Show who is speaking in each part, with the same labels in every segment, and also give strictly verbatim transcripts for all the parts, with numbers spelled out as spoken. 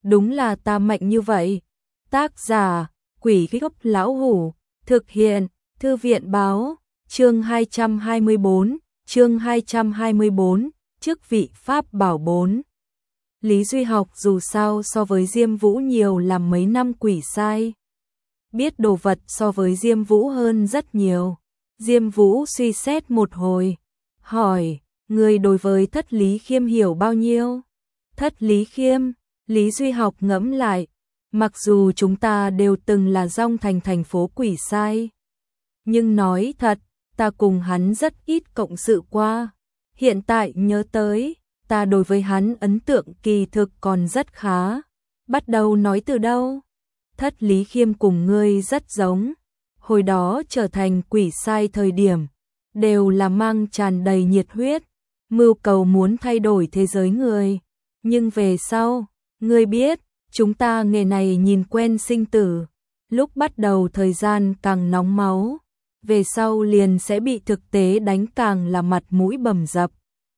Speaker 1: đúng là ta mạnh như vậy. Tác giả, Quỷ Gốc Lão Hủ, thực hiện, Thư viện báo, chương hai trăm hai mươi bốn, chương hai trăm hai mươi bốn, chức vị Pháp bảo bốn. Lý Duy Học dù sao so với Diêm Vũ nhiều làm mấy năm quỷ sai. Biết đồ vật so với Diêm Vũ hơn rất nhiều. Diêm Vũ suy xét một hồi, hỏi, người đối với Thất Lý Khiêm hiểu bao nhiêu? Thất Lý Khiêm, Lý Duy Học ngẫm lại, mặc dù chúng ta đều từng là Dong Thành thành phố quỷ sai. Nhưng nói thật, ta cùng hắn rất ít cộng sự qua. Hiện tại nhớ tới, ta đối với hắn ấn tượng kỳ thực còn rất khá. Bắt đầu nói từ đâu? Thất Lý Khiêm cùng ngươi rất giống. Hồi đó trở thành quỷ sai thời điểm, đều là mang tràn đầy nhiệt huyết, mưu cầu muốn thay đổi thế giới người. Nhưng về sau, ngươi biết, chúng ta nghề này nhìn quen sinh tử. Lúc bắt đầu thời gian càng nóng máu, về sau liền sẽ bị thực tế đánh càng là mặt mũi bầm dập.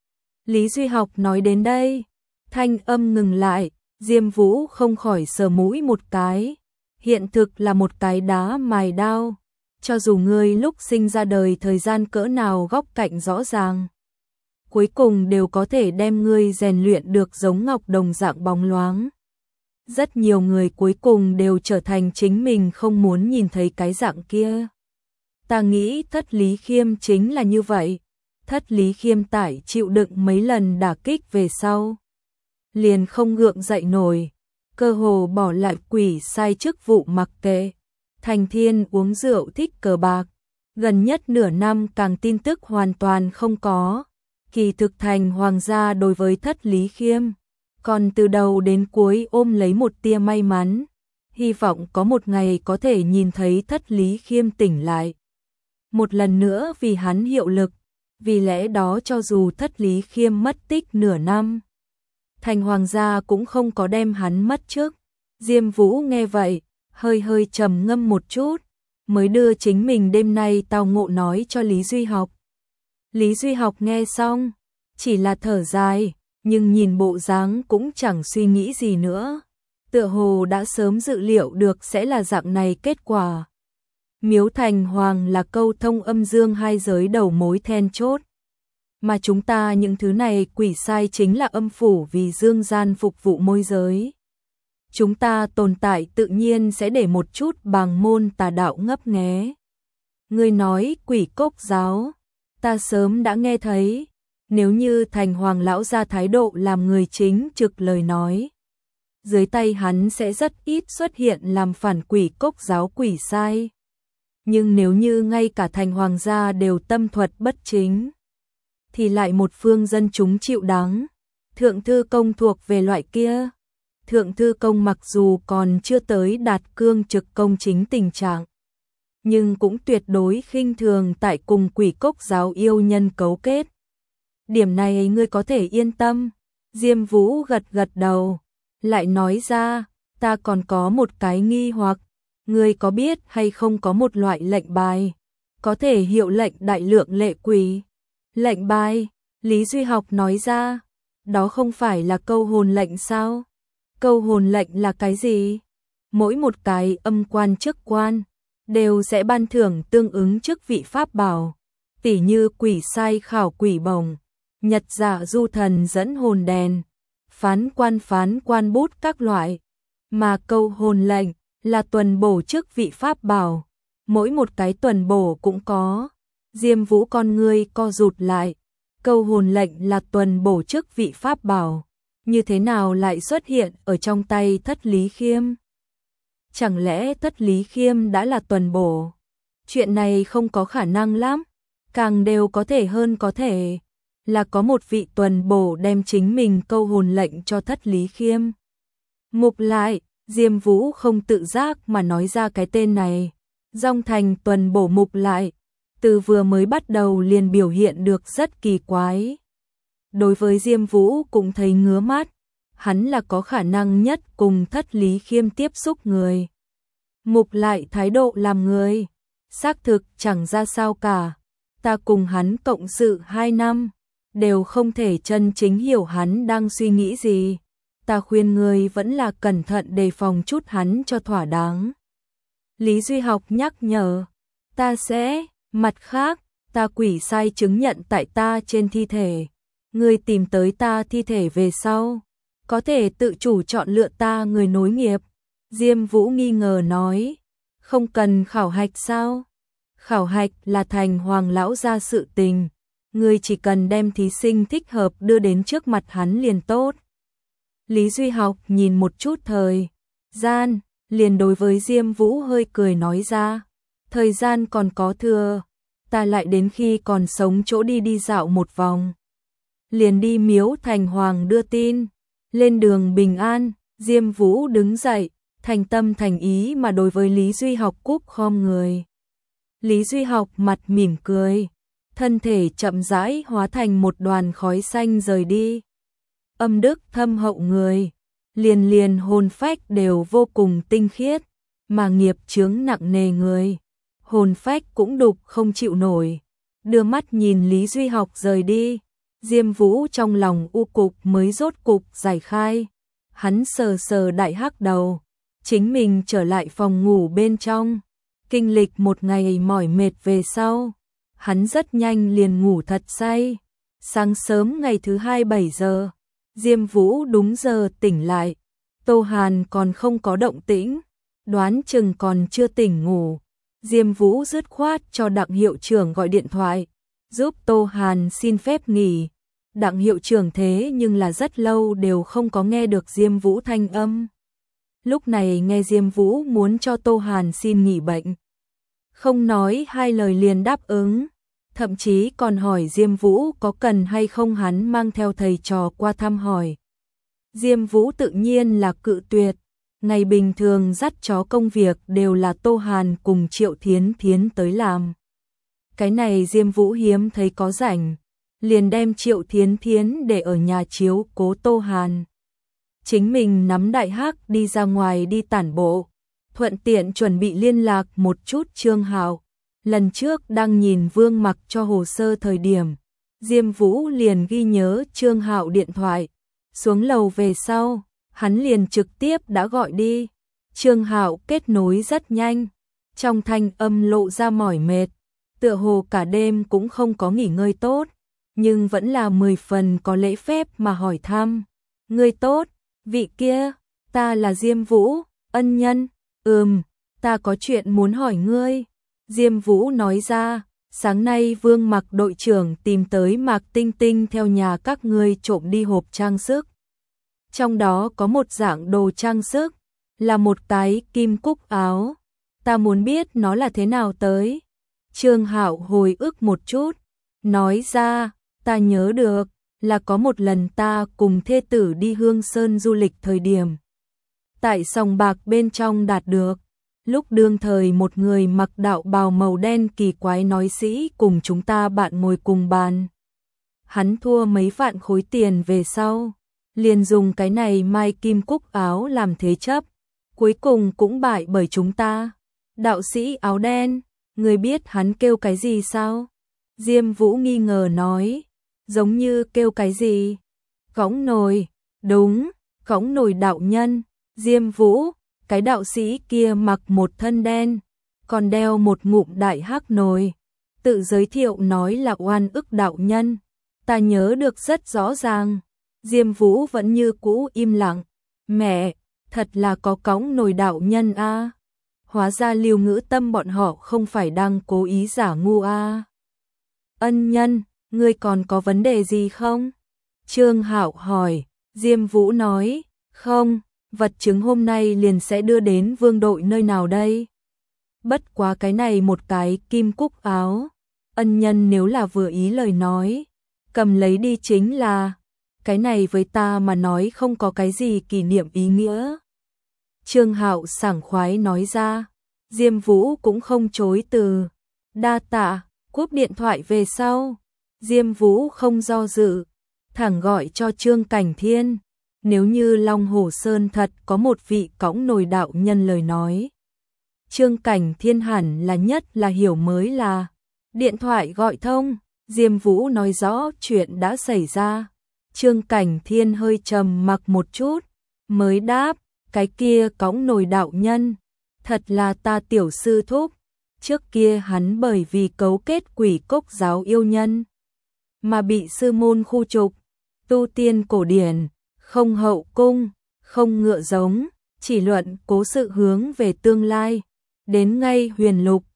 Speaker 1: Lý Duy Học nói đến đây, thanh âm ngừng lại, Diêm Vũ không khỏi sờ mũi một cái. Hiện thực là một cái đá mài đao, cho dù ngươi lúc sinh ra đời thời gian cỡ nào góc cạnh rõ ràng, cuối cùng đều có thể đem ngươi rèn luyện được giống ngọc đồng dạng bóng loáng. Rất nhiều người cuối cùng đều trở thành chính mình không muốn nhìn thấy cái dạng kia. Ta nghĩ Thất Lý Khiêm chính là như vậy. Thất Lý Khiêm tải chịu đựng mấy lần đả kích về sau, liền không gượng dậy nổi, cơ hồ bỏ lại quỷ sai chức vụ mặc kệ. Thành Thiên uống rượu thích cờ bạc, gần nhất nửa năm càng tin tức hoàn toàn không có. Kỳ thực Thành Hoàng gia đối với Thất Lý Khiêm, còn từ đầu đến cuối ôm lấy một tia may mắn, hy vọng có một ngày có thể nhìn thấy Thất Lý Khiêm tỉnh lại một lần nữa vì hắn hiệu lực. Vì lẽ đó cho dù Thất Lý Khiêm mất tích nửa năm, Thành Hoàng gia cũng không có đem hắn mất trước. Diêm Vũ nghe vậy, hơi hơi trầm ngâm một chút, mới đưa chính mình đêm nay tao ngộ nói cho Lý Duy Học. Lý Duy Học nghe xong, chỉ là thở dài, nhưng nhìn bộ dáng cũng chẳng suy nghĩ gì nữa. Tựa hồ đã sớm dự liệu được sẽ là dạng này kết quả. Miếu Thành Hoàng là câu thông âm dương hai giới đầu mối then chốt. Mà chúng ta những thứ này quỷ sai chính là âm phủ vì dương gian phục vụ môi giới. Chúng ta tồn tại tự nhiên sẽ để một chút bàng môn tà đạo ngấp nghé. Ngươi nói quỷ cốc giáo, ta sớm đã nghe thấy. Nếu như Thành Hoàng lão ra thái độ làm người chính trực lời nói, dưới tay hắn sẽ rất ít xuất hiện làm phản quỷ cốc giáo quỷ sai. Nhưng nếu như ngay cả Thành Hoàng gia đều tâm thuật bất chính, thì lại một phương dân chúng chịu đắng. Thượng Thư Công thuộc về loại kia. Thượng Thư Công mặc dù còn chưa tới đạt cương trực công chính tình trạng, nhưng cũng tuyệt đối khinh thường tại cùng quỷ cốc giáo yêu nhân cấu kết. Điểm này ngươi có thể yên tâm. Diêm Vũ gật gật đầu, lại nói ra, ta còn có một cái nghi hoặc. Ngươi có biết hay không có một loại lệnh bài, có thể hiệu lệnh đại lượng lệ quỷ? Lệnh bài, Lý Duy Học nói ra, đó không phải là câu hồn lệnh sao? Câu hồn lệnh là cái gì? Mỗi một cái âm quan chức quan, đều sẽ ban thưởng tương ứng chức vị pháp bảo, tỉ như quỷ sai khảo quỷ bổng, nhật dạ du thần dẫn hồn đèn, phán quan phán quan bút các loại. Mà câu hồn lệnh là tuần bổ chức vị pháp bảo, mỗi một cái tuần bổ cũng có. Diêm Vũ con ngươi co rụt lại, câu hồn lệnh là tuần bổ chức vị pháp bảo, như thế nào lại xuất hiện ở trong tay Thất Lý Khiêm? Chẳng lẽ Thất Lý Khiêm đã là tuần bổ? Chuyện này không có khả năng lắm, càng đều có thể hơn có thể là có một vị tuần bổ đem chính mình câu hồn lệnh cho Thất Lý Khiêm. Mục lại, Diêm Vũ không tự giác mà nói ra cái tên này. Dong Thành tuần bổ Mục lại, từ vừa mới bắt đầu liền biểu hiện được rất kỳ quái. Đối với Diêm Vũ cũng thấy ngứa mắt, hắn là có khả năng nhất cùng Thất Lý Khiêm tiếp xúc người. Mục lại thái độ làm người, xác thực chẳng ra sao cả. Ta cùng hắn cộng sự hai năm, đều không thể chân chính hiểu hắn đang suy nghĩ gì. ta khuyên ngươi vẫn là cẩn thận đề phòng chút hắn cho thỏa đáng. Lý Duy Học nhắc nhở, ta sẽ, mặt khác, ta quỷ sai chứng nhận tại ta trên thi thể. Ngươi tìm tới ta thi thể về sau, có thể tự chủ chọn lựa ta người nối nghiệp. Diêm Vũ nghi ngờ nói, không cần khảo hạch sao? Khảo hạch là thành Hoàng lão gia sự tình, ngươi chỉ cần đem thí sinh thích hợp đưa đến trước mặt hắn liền tốt. Lý Duy Học nhìn một chút thời gian, liền đối với Diêm Vũ hơi cười nói ra, thời gian còn có thừa, ta lại đến khi còn sống chỗ đi đi dạo một vòng. Liền đi miếu thành Hoàng đưa tin, lên đường bình an. Diêm Vũ đứng dậy, thành tâm thành ý mà đối với Lý Duy Học cúp khom người. Lý Duy Học mặt mỉm cười, thân thể chậm rãi hóa thành một đoàn khói xanh rời đi. Âm đức thâm hậu người, liền liền hồn phách đều vô cùng tinh khiết, mà nghiệp chướng nặng nề người, hồn phách cũng đục không chịu nổi. Đưa mắt nhìn Lý Duy Học rời đi, Diêm Vũ trong lòng u cục mới rốt cục giải khai. Hắn sờ sờ đại hắc đầu, chính mình trở lại phòng ngủ bên trong. Kinh lịch một ngày mỏi mệt về sau, hắn rất nhanh liền ngủ thật say. Sáng sớm ngày thứ hai bảy giờ, Diêm Vũ đúng giờ tỉnh lại. Tô Hàn còn không có động tĩnh, đoán chừng còn chưa tỉnh ngủ. Diêm Vũ dứt khoát cho Đặng hiệu trưởng gọi điện thoại, giúp Tô Hàn xin phép nghỉ. Đặng hiệu trưởng thế nhưng là rất lâu đều không có nghe được Diêm Vũ thanh âm. Lúc này nghe Diêm Vũ muốn cho Tô Hàn xin nghỉ bệnh, không nói hai lời liền đáp ứng, thậm chí còn hỏi Diêm Vũ có cần hay không hắn mang theo thầy trò qua thăm hỏi. Diêm Vũ tự nhiên là cự tuyệt, ngày bình thường dắt chó công việc đều là Tô Hàn cùng Triệu Thiến Thiến tới làm. Cái này Diêm Vũ hiếm thấy có rảnh, liền đem Triệu Thiến Thiến để ở nhà chiếu cố Tô Hàn. Chính mình nắm đại hắc đi ra ngoài đi tản bộ, thuận tiện chuẩn bị liên lạc một chút Trương Hạo. Lần trước đang nhìn Vương Mặc cho hồ sơ thời điểm, Diêm Vũ liền ghi nhớ Trương Hạo điện thoại. Xuống lầu về sau, hắn liền trực tiếp đã gọi đi. Trương Hạo kết nối rất nhanh, trong thanh âm lộ ra mỏi mệt, tựa hồ cả đêm cũng không có nghỉ ngơi tốt, nhưng vẫn là mười phần có lễ phép mà hỏi thăm. Ngươi tốt, vị kia, ta là Diêm Vũ, ân nhân. Ừm, ta có chuyện muốn hỏi ngươi. Diêm Vũ nói ra, sáng nay Vương Mặc đội trưởng tìm tới Mạc Tinh Tinh theo nhà các ngươi trộm đi hộp trang sức. Trong đó có một dạng đồ trang sức, là một cái kim cúc áo. Ta muốn biết nó là thế nào tới. Trương Hạo hồi ức một chút, nói ra, ta nhớ được, là có một lần ta cùng thê tử đi Hương Sơn du lịch thời điểm. Tại sòng bạc bên trong đạt được, lúc đương thời một người mặc đạo bào màu đen kỳ quái nói sĩ cùng chúng ta bạn ngồi cùng bàn. Hắn thua mấy vạn khối tiền về sau, liền dùng cái này mai kim cúc áo làm thế chấp, cuối cùng cũng bại bởi chúng ta. Đạo sĩ áo đen, người biết hắn kêu cái gì sao? Diêm Vũ nghi ngờ nói, giống như kêu cái gì? Cõng nồi, đúng, cõng nồi đạo nhân. Diêm Vũ, cái đạo sĩ kia mặc một thân đen, còn đeo một ngụm đại hắc nồi, tự giới thiệu nói là Oan Ức đạo nhân. Ta nhớ được rất rõ ràng. Diêm Vũ vẫn như cũ im lặng. Mẹ, thật là có cõng nồi đạo nhân a. À. Hóa ra Lưu Ngữ Tâm bọn họ không phải đang cố ý giả ngu a. À. Ân nhân, ngươi còn có vấn đề gì không? Trương Hạo hỏi. Diêm Vũ nói, không, vật chứng hôm nay liền sẽ đưa đến Vương đội nơi nào đây? Bất quá cái này một cái kim cúc áo, ân nhân nếu là vừa ý lời nói, cầm lấy đi chính là, cái này với ta mà nói không có cái gì kỷ niệm ý nghĩa. Trương Hạo sảng khoái nói ra. Diêm Vũ cũng không chối từ. Đa tạ. Cúp điện thoại về sau, Diêm Vũ không do dự, thẳng gọi cho Trương Cảnh Thiên. Nếu như Long Hồ Sơn thật có một vị cõng nồi đạo nhân lời nói, Trương Cảnh Thiên hẳn là nhất là hiểu mới là. Điện thoại gọi thông, Diêm Vũ nói rõ chuyện đã xảy ra. Trương Cảnh Thiên hơi trầm mặc một chút, mới đáp, cái kia cõng nồi đạo nhân, thật là ta tiểu sư thúc. Trước kia hắn bởi vì cấu kết quỷ cốc giáo yêu nhân mà bị sư môn khu trục, tu tiên cổ điển, không hậu cung, không ngựa giống, chỉ luận cố sự hướng về tương lai. Đến ngay huyền lục,